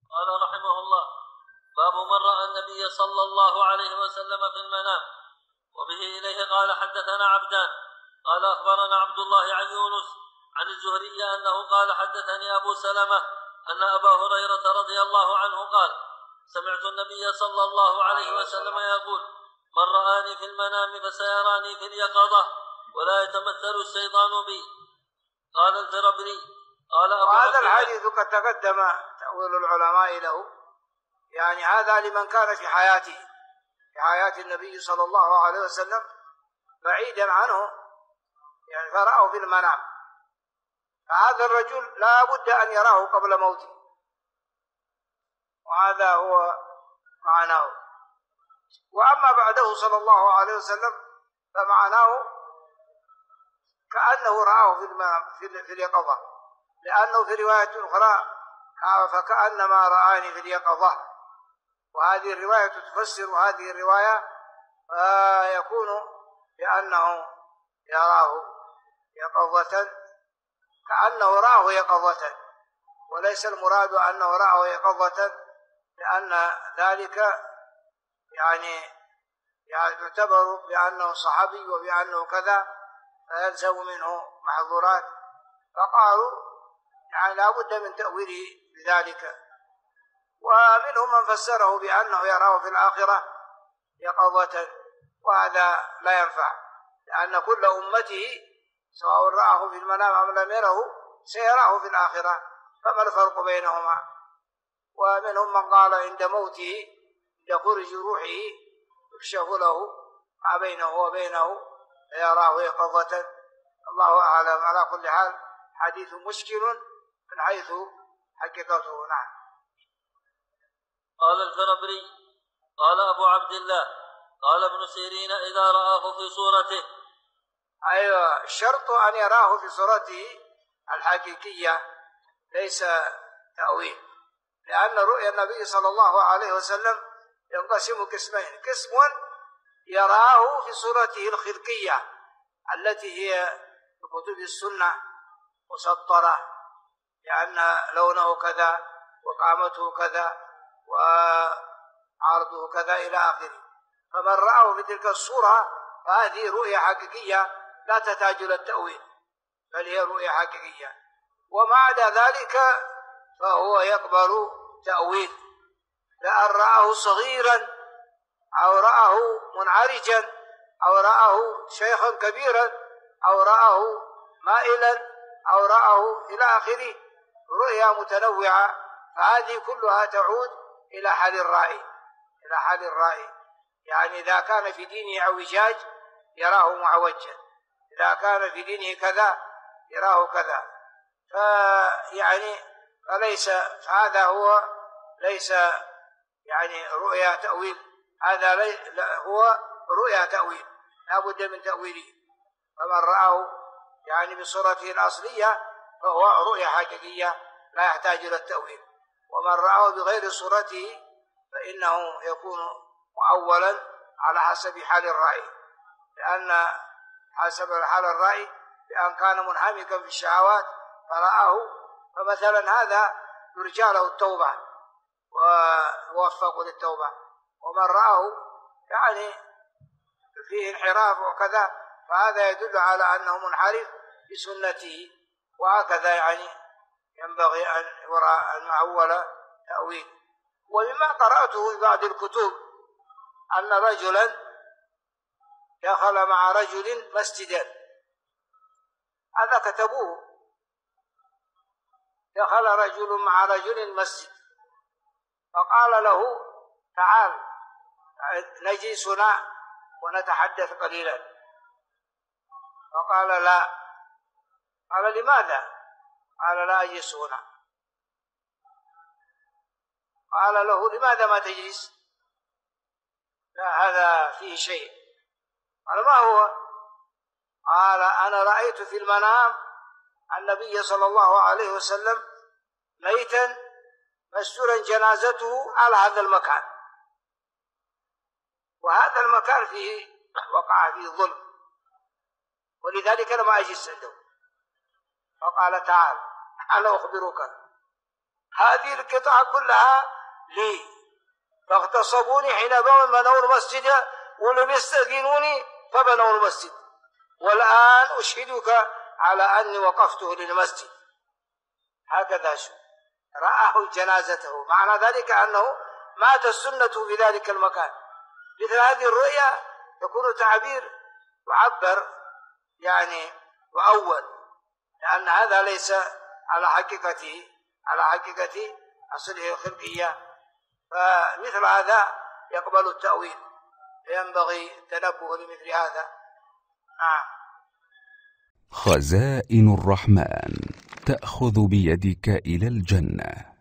قال رحمه الله: باب من رأى النبي صلى الله عليه وسلم في المنام. وبه إليه قال حدثنا عبدان قال أخبرنا عبد الله عن يونس عن الزهري أنه قال حدثني أبو سلمة أن أبا هريرة رضي الله عنه قال: سمعت النبي صلى الله عليه وسلم يقول: من رآني في المنام فسيراني في اليقظة ولا يتمثل الشيطان بي. قال الفربري: قال أبو وهذا الحديث قد تقدم تأويل العلماء له، يعني هذا لمن كان في حياته، في حياة النبي صلى الله عليه وسلم بعيدا عنه، يعني فرأه في المنام، فهذا الرجل لا بد أن يراه قبل موته، وهذا هو معناه. وأما بعده صلى الله عليه وسلم فمعناه كأنه رآه في اليقظة، لأنه في رواية أخرى فكأنما رآني في اليقظة، وهذه الرواية تفسر هذه الرواية، فيكون بأنه يراه يقظة، كأنه رآه يقظة، وليس المراد أنه رآه يقظة، لأن ذلك يعني يعتبر بأنه صحابي وبأنه كذا، فيلزم منه محظورات، فقالوا يعني لا بد من تأويله بذلك. ومنهم من فسره بأنه يراه في الآخرة يقظة، وهذا لا ينفع، لأن كل أمته سواء رآه في المنام أم لم يره سيراه في الآخرة، فما الفرق بينهما؟ ومنهم من قال عند موته عند خروج روحه يكشف له ما بينه وبينه فيراه يقظة، الله أعلم. على كل حال حديث مشكل من حيث حقيقته. نعم. قال الفربري: قال أبو عبد الله: قال ابن سيرين: إذا رآه في صورته. أيوة، الشرط أن يراه في صورته الحقيقية، ليس تأويل، لأن رؤيا النبي صلى الله عليه وسلم ينقسم قسمين: قسم يراه في صورته الخلقية التي هي في كتب السنة مسطرة، لأن لونه كذا وقامته كذا وعرضه كذا إلى آخره، فمن رآه في تلك الصورة فهذه رؤية حقيقية لا تحتاج إلى التأويل، بل هي رؤية حقيقية. وما عدا ذلك فهو يقبل تأويل، لأن رآه صغيرا أو رآه منعرجا أو رآه شيخا كبيرا أو رآه مائلا أو رآه إلى آخره، رؤيا متنوعة، فهذه كلها تعود إلى حال الرائي، إلى حال الرائي. يعني إذا كان في دينه اعوجاج يراه معوجا، إذا كان في دينه كذا يراه كذا، فليس هذا هو ليس يعني رؤيا تأويل، هذا هو رؤيا تأويل لا بد من تأويله. فمن رآه يعني بصورته الأصلية فهو رؤيا حقيقية لا يحتاج إلى التأويل، ومن رآه بغير صورته فإنه يكون مؤولا على حسب حال الرأي، لأن حسب حال الرأي بأن كان منهمكا في الشهوات فرآه، فمثلا هذا يرجى له التوبة ووفق للتوبة، ومن رآه يعني فيه انحراف وكذا فهذا يدل على أنه منحرف بسنته، وهكذا يعني ينبغي أن يرى المعول تأويل. ومما قرأته في بعض الكتب أن رجلا دخل مع رجل مسجدا، هذا كتبوه، دخل رجل مع رجل مسجد فقال له: تعال نجلسنا ونتحدث قليلا، فقال: لا. قال: لماذا؟ قال: لا أجلس هنا. قال له: لماذا ما تجلس؟ لا، هذا فيه شيء. قال: ما هو؟ قال: أنا رأيت في المنام النبي صلى الله عليه وسلم ميتا مسجورا جنازته على هذا المكان، وهذا المكان فيه وقع فيه ظلم، ولذلك لم أجلس عنده. فقال: تعال أنا أخبرك هذه القطعة كلها لي، فاغتصبوني حين بنوا المسجد ولم يستأذنوني فبنوا المسجد، والآن أشهدك على أني وقفته للمسجد. هكذا شو رآه جنازته، معنى ذلك أنه مات السنة في ذلك المكان. مثل هذه الرؤيا يكون تعبير يعبر يعني وأول، لأن هذا ليس على حقيقة أصله الخلقية، فمثل هذا يقبل التأويل، فينبغي التنبه لمثل هذا. خزائن الرحمن تأخذ بيدك إلى الجنة.